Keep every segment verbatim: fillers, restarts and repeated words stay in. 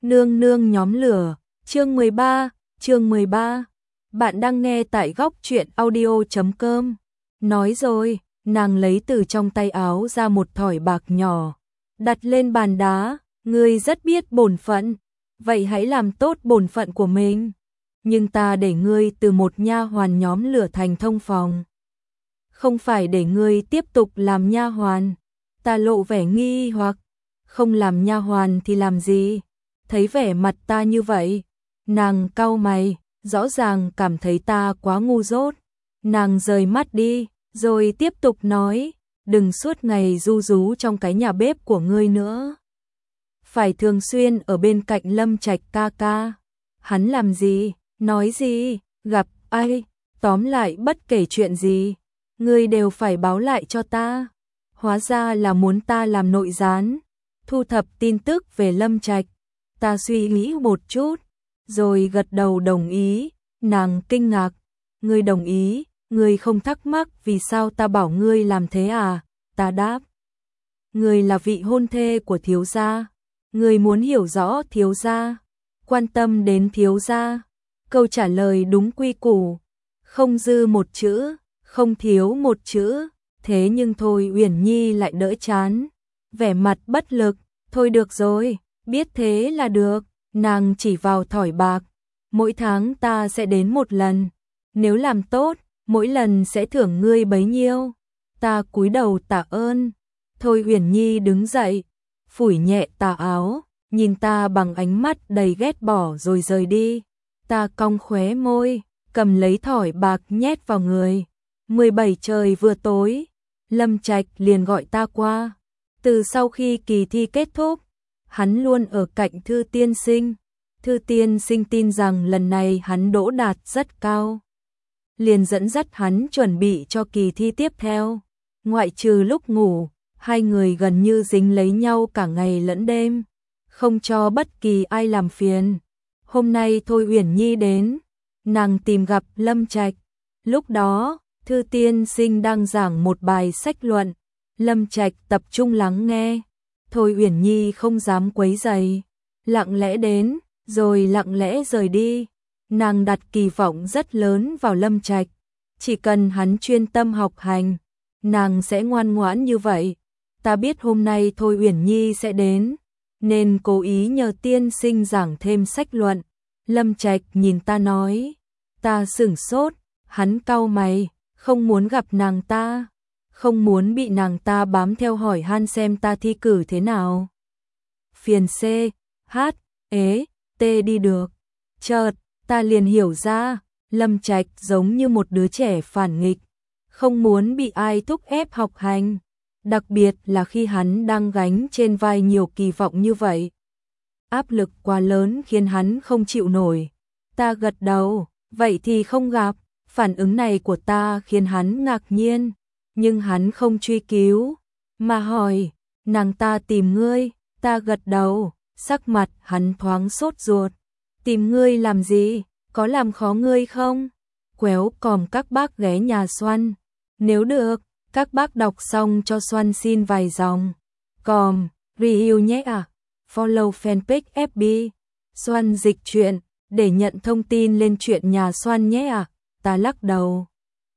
Nương nương nhóm lửa, chương mười ba, chương mười ba. Bạn đang nghe tại góc truyện audio chấm com. Nói rồi, nàng lấy từ trong tay áo ra một thỏi bạc nhỏ, đặt lên bàn đá, ngươi rất biết bổn phận, vậy hãy làm tốt bổn phận của mình. Nhưng ta để ngươi từ một nha hoàn nhóm lửa thành thông phòng, không phải để ngươi tiếp tục làm nha hoàn. Ta lộ vẻ nghi hoặc, không làm nha hoàn thì làm gì? Thấy vẻ mặt ta như vậy, nàng cau mày, rõ ràng cảm thấy ta quá ngu dốt. Nàng rời mắt đi, rồi tiếp tục nói, đừng suốt ngày ru rú trong cái nhà bếp của ngươi nữa. Phải thường xuyên ở bên cạnh Lâm Trạch ca ca. Hắn làm gì, nói gì, gặp ai, tóm lại bất kể chuyện gì, ngươi đều phải báo lại cho ta. Hóa ra là muốn ta làm nội gián, thu thập tin tức về Lâm Trạch. Ta suy nghĩ một chút, rồi gật đầu đồng ý. Nàng kinh ngạc, ngươi đồng ý, ngươi không thắc mắc vì sao ta bảo ngươi làm thế à? Ta đáp, ngươi là vị hôn thê của thiếu gia, ngươi muốn hiểu rõ thiếu gia, quan tâm đến thiếu gia. Câu trả lời đúng quy củ, không dư một chữ, không thiếu một chữ. Thế nhưng thôi Uyển Nhi lại đỡ chán, vẻ mặt bất lực. Thôi được rồi, biết thế là được. Nàng chỉ vào thỏi bạc, mỗi tháng ta sẽ đến một lần, nếu làm tốt, mỗi lần sẽ thưởng ngươi bấy nhiêu. Ta cúi đầu tạ ơn. Thôi Uyển Nhi đứng dậy, phủi nhẹ tà áo, nhìn ta bằng ánh mắt đầy ghét bỏ rồi rời đi. Ta cong khóe môi, cầm lấy thỏi bạc nhét vào người. mười bảy trời vừa tối, Lâm Trạch liền gọi ta qua. Từ sau khi kỳ thi kết thúc, hắn luôn ở cạnh Thư tiên sinh. Thư tiên sinh tin rằng lần này hắn đỗ đạt rất cao, liền dẫn dắt hắn chuẩn bị cho kỳ thi tiếp theo. Ngoại trừ lúc ngủ, hai người gần như dính lấy nhau cả ngày lẫn đêm, không cho bất kỳ ai làm phiền. Hôm nay Thôi Uyển Nhi đến, nàng tìm gặp Lâm Trạch. Lúc đó, Thư tiên sinh đang giảng một bài sách luận, Lâm Trạch tập trung lắng nghe. Thôi Uyển Nhi không dám quấy rầy, lặng lẽ đến, rồi lặng lẽ rời đi. Nàng đặt kỳ vọng rất lớn vào Lâm Trạch, chỉ cần hắn chuyên tâm học hành, nàng sẽ ngoan ngoãn như vậy. Ta biết hôm nay Thôi Uyển Nhi sẽ đến, nên cố ý nhờ tiên sinh giảng thêm sách luận. Lâm Trạch nhìn ta nói, ta sửng sốt, hắn cau mày, không muốn gặp nàng ta, không muốn bị nàng ta bám theo hỏi han xem ta thi cử thế nào. Phiền C, H, ế, T đi được. Chợt, ta liền hiểu ra, Lâm Trạch giống như một đứa trẻ phản nghịch, không muốn bị ai thúc ép học hành, đặc biệt là khi hắn đang gánh trên vai nhiều kỳ vọng như vậy. Áp lực quá lớn khiến hắn không chịu nổi. Ta gật đầu, vậy thì không gặp. Phản ứng này của ta khiến hắn ngạc nhiên, nhưng hắn không truy cứu, mà hỏi, nàng ta tìm ngươi. Ta gật đầu, sắc mặt hắn thoáng sốt ruột. Tìm ngươi làm gì, có làm khó ngươi không? Quéo còm các bác ghé nhà Xoăn, nếu được, các bác đọc xong cho Xoăn xin vài dòng. Còm, review nhé à, follow fanpage ép bê, Xoăn dịch truyện, để nhận thông tin lên chuyện nhà Xoăn nhé à. Ta lắc đầu,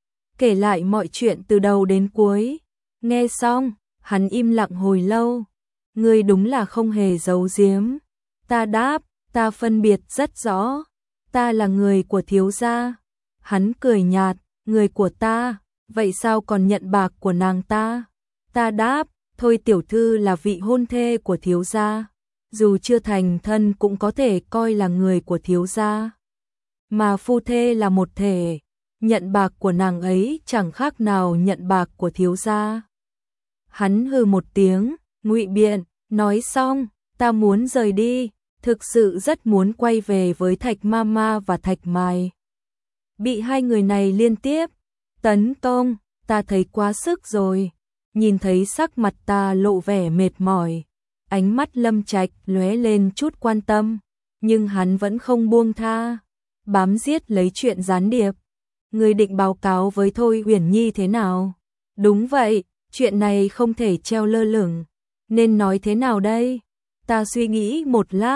kể lại mọi chuyện từ đầu đến cuối. Nghe xong, hắn im lặng hồi lâu. Ngươi đúng là không hề giấu giếm. Ta đáp, ta phân biệt rất rõ. Ta là người của thiếu gia. Hắn cười nhạt, người của ta, vậy sao còn nhận bạc của nàng ta? Ta đáp, thôi tiểu thư là vị hôn thê của thiếu gia, dù chưa thành thân cũng có thể coi là người của thiếu gia. Mà phu thê là một thể, nhận bạc của nàng ấy chẳng khác nào nhận bạc của thiếu gia. Hắn hừ một tiếng, ngụy biện, nói xong, ta muốn rời đi, thực sự rất muốn quay về với Thạch Mama và Thạch Mai. Bị hai người này liên tiếp tấn công, ta thấy quá sức rồi. Nhìn thấy sắc mặt ta lộ vẻ mệt mỏi, ánh mắt Lâm Trạch lóe lên chút quan tâm, nhưng hắn vẫn không buông tha, bám giết lấy chuyện gián điệp. Ngươi định báo cáo với Thôi Uyển Nhi thế nào? Đúng vậy, chuyện này không thể treo lơ lửng, nên nói thế nào đây? Ta suy nghĩ một lát,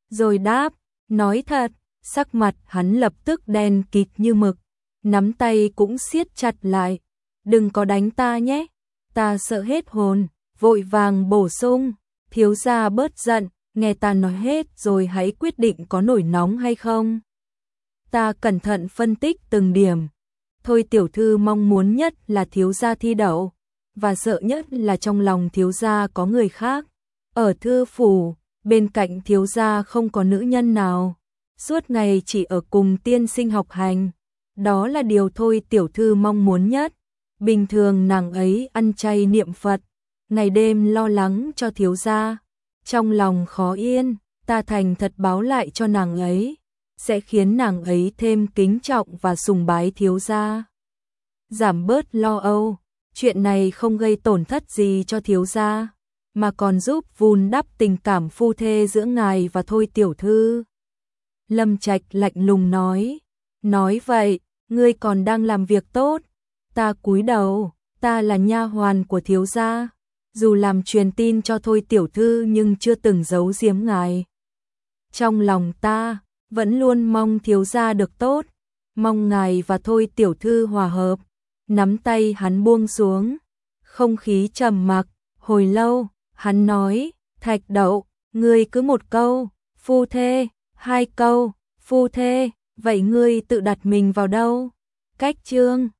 rồi đáp, nói thật, sắc mặt hắn lập tức đen kịt như mực, nắm tay cũng siết chặt lại, đừng có đánh ta nhé, ta sợ hết hồn, vội vàng bổ sung, thiếu gia bớt giận, nghe ta nói hết rồi hãy quyết định có nổi nóng hay không. Ta cẩn thận phân tích từng điểm, thôi tiểu thư mong muốn nhất là thiếu gia thi đậu, và sợ nhất là trong lòng thiếu gia có người khác. Ở thư phủ, bên cạnh thiếu gia không có nữ nhân nào, suốt ngày chỉ ở cùng tiên sinh học hành. Đó là điều thôi tiểu thư mong muốn nhất. Bình thường nàng ấy ăn chay niệm Phật, ngày đêm lo lắng cho thiếu gia. Trong lòng khó yên, ta thành thật báo lại cho nàng ấy, sẽ khiến nàng ấy thêm kính trọng và sùng bái thiếu gia. Giảm bớt lo âu, chuyện này không gây tổn thất gì cho thiếu gia, mà còn giúp vun đắp tình cảm phu thê giữa ngài và thôi tiểu thư. Lâm Trạch lạnh lùng nói, nói vậy, ngươi còn đang làm việc tốt. Ta cúi đầu, ta là nha hoàn của thiếu gia, dù làm truyền tin cho thôi tiểu thư nhưng chưa từng giấu giếm ngài. Trong lòng ta, vẫn luôn mong thiếu gia được tốt, mong ngài và thôi tiểu thư hòa hợp. Nắm tay hắn buông xuống, không khí trầm mặc, hồi lâu, hắn nói, Thạch Đậu, ngươi cứ một câu, phu thê, hai câu, phu thê, vậy ngươi tự đặt mình vào đâu? Cách chương